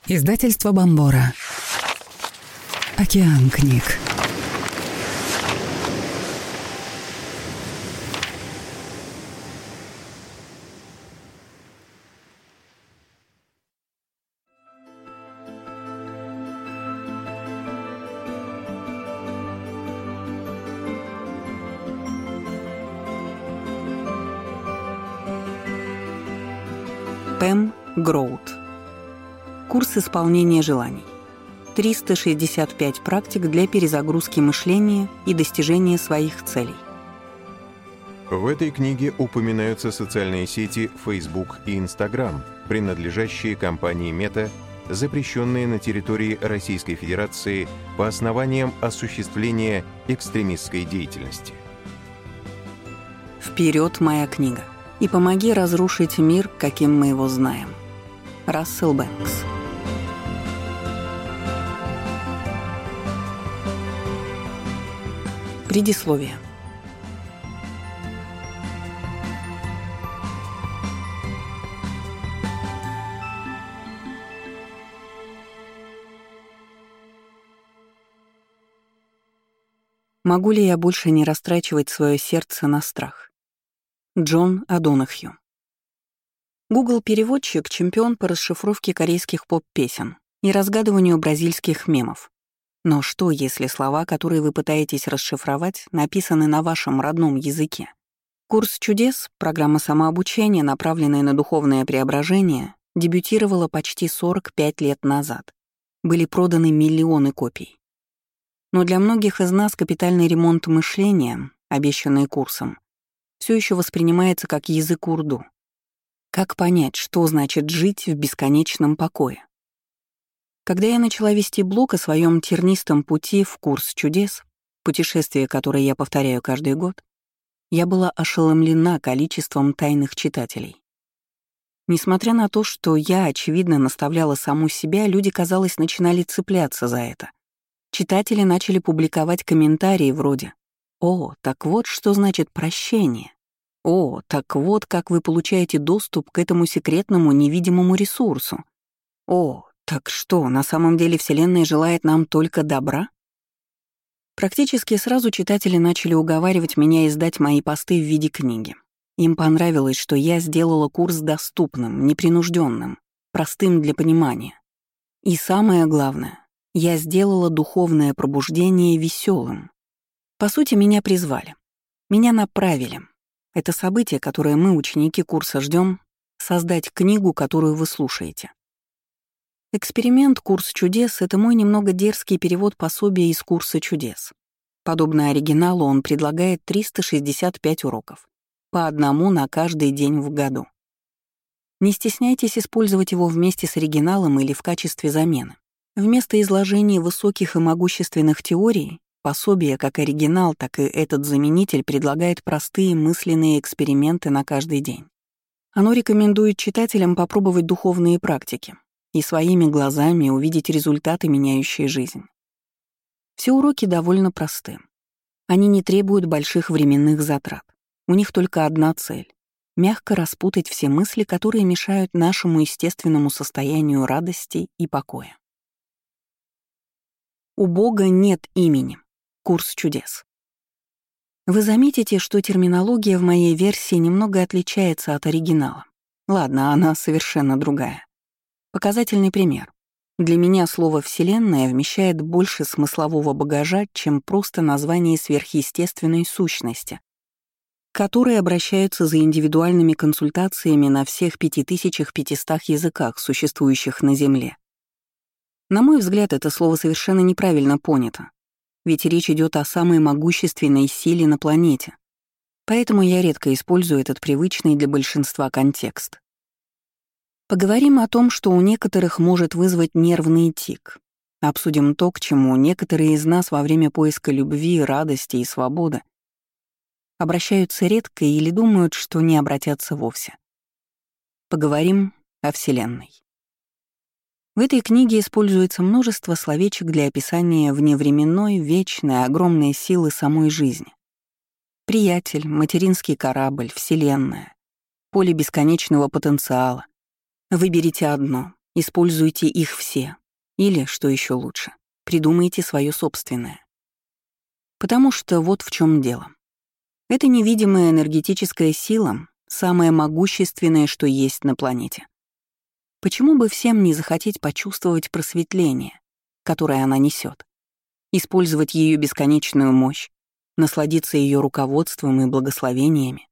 Издательство Бомбора. Океан книг. Пэм Гроут. Курс исполнения желаний. 365 практик для перезагрузки мышления и достижения своих целей. В этой книге упоминаются социальные сети Facebook и Instagram, принадлежащие компании Meta, запрещенные на территории Российской Федерации по основаниям осуществления экстремистской деятельности. Вперед, моя книга, и помоги разрушить мир, каким мы его знаем. Рассел Бэнкс. Предисловие. Могу ли я больше не растрачивать свое сердце на страх? Джон О'Донохью. Google-переводчик — чемпион по расшифровке корейских поп-песен и разгадыванию бразильских мемов. Но что, если слова, которые вы пытаетесь расшифровать, написаны на вашем родном языке? Курс чудес, программа самообучения, направленная на духовное преображение, дебютировала почти 45 лет назад. Были проданы миллионы копий. Но для многих из нас капитальный ремонт мышления, обещанный курсом, все еще воспринимается как язык урду. Как понять, что значит жить в бесконечном покое? Когда я начала вести блог о своем тернистом пути в курс чудес, путешествие, которое я повторяю каждый год, я была ошеломлена количеством тайных читателей. Несмотря на то, что я, очевидно, наставляла саму себя, люди, казалось, начинали цепляться за это. Читатели начали публиковать комментарии вроде «О, так вот что значит прощение. О, так вот как вы получаете доступ к этому секретному невидимому ресурсу. О, так что, на самом деле Вселенная желает нам только добра?» Практически сразу читатели начали уговаривать меня издать мои посты в виде книги. Им понравилось, что я сделала курс доступным, непринужденным, простым для понимания. И самое главное, я сделала духовное пробуждение веселым. По сути, меня призвали. Меня направили. Это событие, которое мы, ученики курса, ждем, создать книгу, которую вы слушаете. Эксперимент «Курс чудес» — это мой немного дерзкий перевод пособия из «Курса чудес». Подобно оригиналу, он предлагает 365 уроков, по одному на каждый день в году. Не стесняйтесь использовать его вместе с оригиналом или в качестве замены. Вместо изложения высоких и могущественных теорий, пособие, как оригинал, так и этот заменитель предлагает простые мысленные эксперименты на каждый день. Оно рекомендует читателям попробовать духовные практики и своими глазами увидеть результаты, меняющие жизнь. Все уроки довольно просты. Они не требуют больших временных затрат. У них только одна цель — мягко распутать все мысли, которые мешают нашему естественному состоянию радости и покоя. У Бога нет имени. Курс чудес. Вы заметите, что терминология в моей версии немного отличается от оригинала. Ладно, она совершенно другая. Показательный пример. Для меня слово «вселенная» вмещает больше смыслового багажа, чем просто название сверхъестественной сущности, к которой обращаются за индивидуальными консультациями на всех 5500 языках, существующих на Земле. На мой взгляд, это слово совершенно неправильно понято, ведь речь идет о самой могущественной силе на планете. Поэтому я редко использую этот привычный для большинства контекст. Поговорим о том, что у некоторых может вызвать нервный тик. Обсудим то, к чему некоторые из нас во время поиска любви, радости и свободы обращаются редко или думают, что не обратятся вовсе. Поговорим о Вселенной. В этой книге используется множество словечек для описания вневременной, вечной, огромной силы самой жизни. Приятель, материнский корабль, Вселенная, поле бесконечного потенциала. Выберите одно, Используйте их все. Или, что еще лучше, придумайте свое собственное. Потому что вот в чем дело. Эта невидимая энергетическая сила — самое могущественное, что есть на планете. Почему бы всем не захотеть почувствовать просветление, которое она несет, использовать ее бесконечную мощь, насладиться ее руководством и благословениями?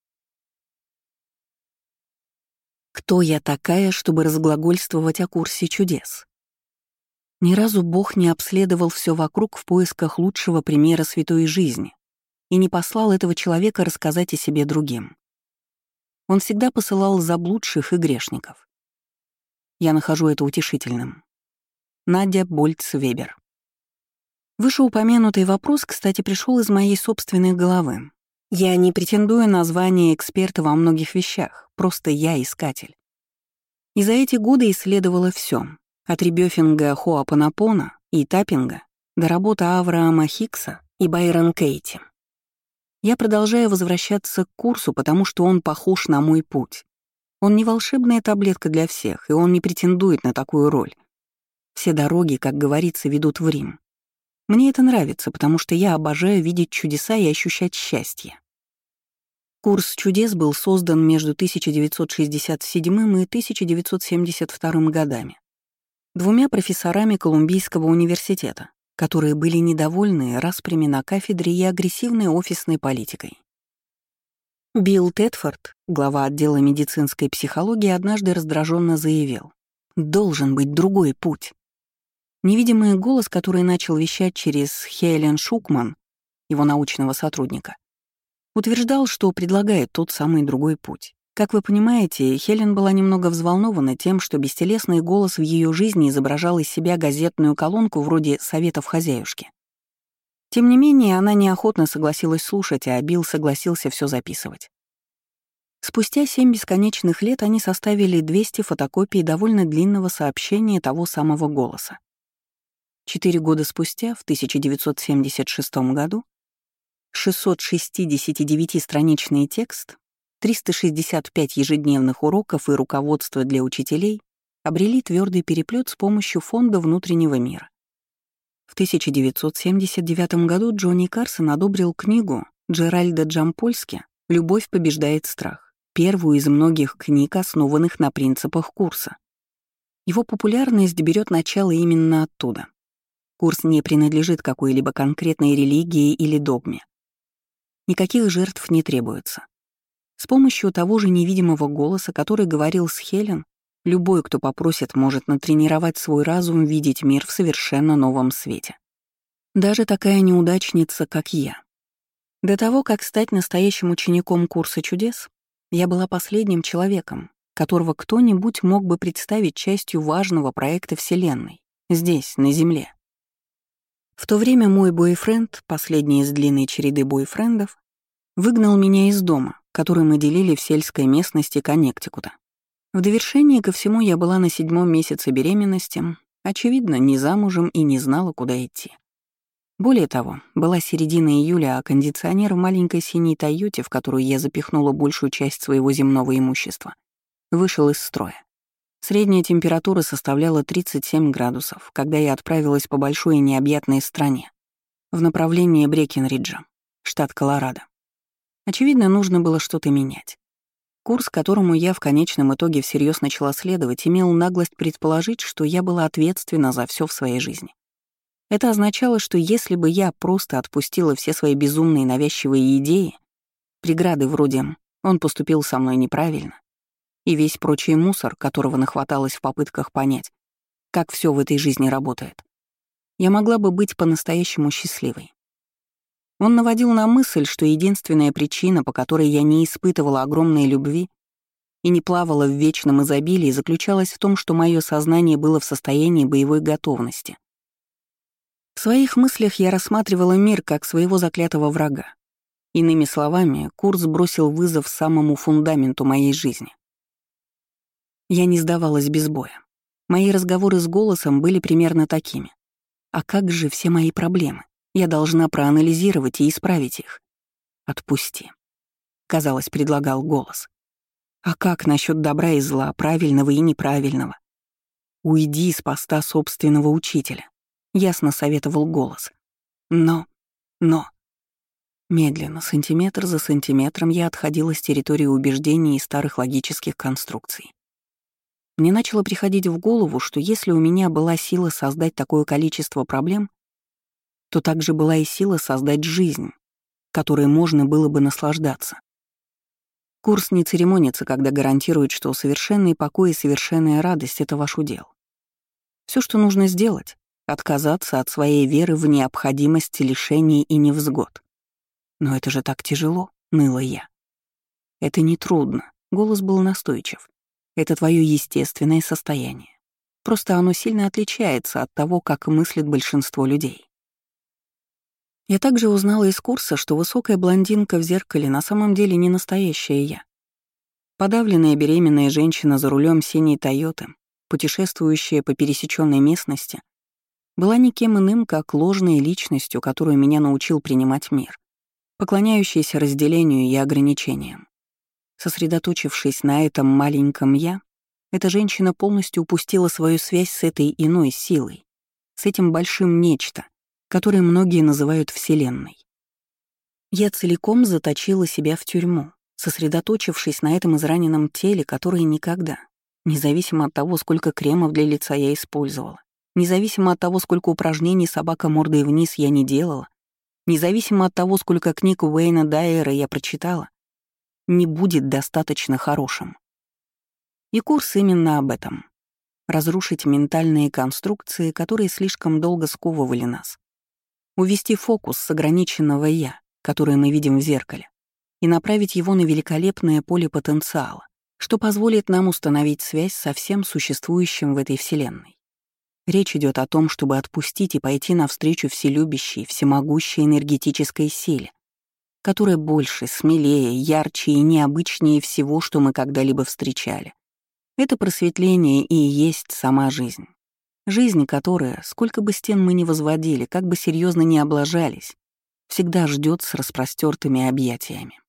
Кто я такая, чтобы разглагольствовать о курсе чудес? Ни разу Бог не обследовал все вокруг в поисках лучшего примера святой жизни и не послал этого человека рассказать о себе другим. Он всегда посылал заблудших и грешников. Я нахожу это утешительным. Надя Больц-Вебер. Вышеупомянутый вопрос, кстати, пришел из моей собственной головы. Я не претендую на звание эксперта во многих вещах, просто я искатель. И за эти годы исследовала все, от ребёфинга Хоапонапона и таппинга до работы Авраама Хикса и Байрон Кейти. Я продолжаю возвращаться к курсу, потому что он похож на мой путь. Он не волшебная таблетка для всех, и он не претендует на такую роль. Все дороги, как говорится, ведут в Рим. Мне это нравится, потому что я обожаю видеть чудеса и ощущать счастье. Курс чудес был создан между 1967 и 1972 годами двумя профессорами Колумбийского университета, которые были недовольны распрями на кафедре и агрессивной офисной политикой. Билл Тедфорд, глава отдела медицинской психологии, однажды раздраженно заявил: «Должен быть другой путь». Невидимый голос, который начал вещать через Хелен Шукман, его научного сотрудника, утверждал, что предлагает тот самый другой путь. Как вы понимаете, Хелен была немного взволнована тем, что бестелесный голос в ее жизни изображал из себя газетную колонку вроде «Советов хозяюшки». Тем не менее, она неохотно согласилась слушать, а Билл согласился все записывать. Спустя 7 бесконечных лет они составили 200 фотокопий довольно длинного сообщения того самого голоса. 4 года спустя, в 1976 году, 669-страничный текст, 365 ежедневных уроков и руководство для учителей обрели твердый переплет с помощью Фонда внутреннего мира. В 1979 году Джонни Карсон одобрил книгу Джеральда Джампольски «Любовь побеждает страх», первую из многих книг, основанных на принципах курса. Его популярность берет начало именно оттуда. Курс не принадлежит какой-либо конкретной религии или догме. Никаких жертв не требуется. С помощью того же невидимого голоса, который говорил с Хелен, любой, кто попросит, может натренировать свой разум видеть мир в совершенно новом свете. Даже такая неудачница, как я. До того, как стать настоящим учеником курса чудес, я была последним человеком, которого кто-нибудь мог бы представить частью важного проекта Вселенной, здесь, на Земле. В то время мой бойфренд, последний из длинной череды бойфрендов, выгнал меня из дома, который мы делили в сельской местности Коннектикута. В довершение ко всему я была на 7-м месяце беременности, очевидно, не замужем и не знала, куда идти. Более того, была середина июля, а кондиционер в маленькой синей «Тойоте», в которую я запихнула большую часть своего земного имущества, вышел из строя. Средняя температура составляла 37 градусов, когда я отправилась по большой и необъятной стране в направлении Брекенриджа, штат Колорадо. Очевидно, нужно было что-то менять. Курс, которому я в конечном итоге всерьез начала следовать, имел наглость предположить, что я была ответственна за все в своей жизни. Это означало, что если бы я просто отпустила все свои безумные навязчивые идеи, преграды вроде «он поступил со мной неправильно» и весь прочий мусор, которого нахваталось в попытках понять, как все в этой жизни работает, я могла бы быть по-настоящему счастливой. Он наводил на мысль, что единственная причина, по которой я не испытывала огромной любви и не плавала в вечном изобилии, заключалась в том, что мое сознание было в состоянии боевой готовности. В своих мыслях я рассматривала мир как своего заклятого врага. Иными словами, курс бросил вызов самому фундаменту моей жизни. Я не сдавалась без боя. Мои разговоры с голосом были примерно такими. А как же все мои проблемы? Я должна проанализировать и исправить их. «Отпусти», — казалось, предлагал голос. «А как насчет добра и зла, правильного и неправильного? Уйди с поста собственного учителя. Ясно советовал голос. Но... Медленно, сантиметр за сантиметром я отходила с территории убеждений и старых логических конструкций. Мне начало приходить в голову, что если у меня была сила создать такое количество проблем, то также была и сила создать жизнь, которой можно было бы наслаждаться. Курс не церемонится, когда гарантирует, что совершенный покой и совершенная радость — это ваш удел. Все, что нужно сделать — отказаться от своей веры в необходимость лишений и невзгод. «Но это же так тяжело», — ныла я. «Это не трудно», — голос был настойчив. «Это твое естественное состояние. Просто оно сильно отличается от того, как мыслит большинство людей». Я также узнала из курса, что высокая блондинка в зеркале на самом деле не настоящая я. Подавленная беременная женщина за рулем синей «Тойоты», путешествующая по пересеченной местности, была никем иным, как ложной личностью, которую меня научил принимать мир, поклоняющийся разделению и ограничениям. Сосредоточившись на этом маленьком «я», эта женщина полностью упустила свою связь с этой иной силой, с этим большим нечто, которое многие называют Вселенной. Я целиком заточила себя в тюрьму, сосредоточившись на этом израненном теле, которое никогда, независимо от того, сколько кремов для лица я использовала, независимо от того, сколько упражнений собака мордой вниз я не делала, независимо от того, сколько книг Уэйна Дайера я прочитала, не будет достаточно хорошим. И курс именно об этом. Разрушить ментальные конструкции, которые слишком долго сковывали нас. Увести фокус с ограниченного «я», которое мы видим в зеркале, и направить его на великолепное поле потенциала, что позволит нам установить связь со всем существующим в этой Вселенной. Речь идет о том, чтобы отпустить и пойти навстречу вселюбящей, всемогущей энергетической силе, которая больше, смелее, ярче и необычнее всего, что мы когда-либо встречали. Это просветление и есть сама жизнь. Жизнь, которая, сколько бы стен мы ни возводили, как бы серьезно ни облажались, всегда ждет с распростертыми объятиями.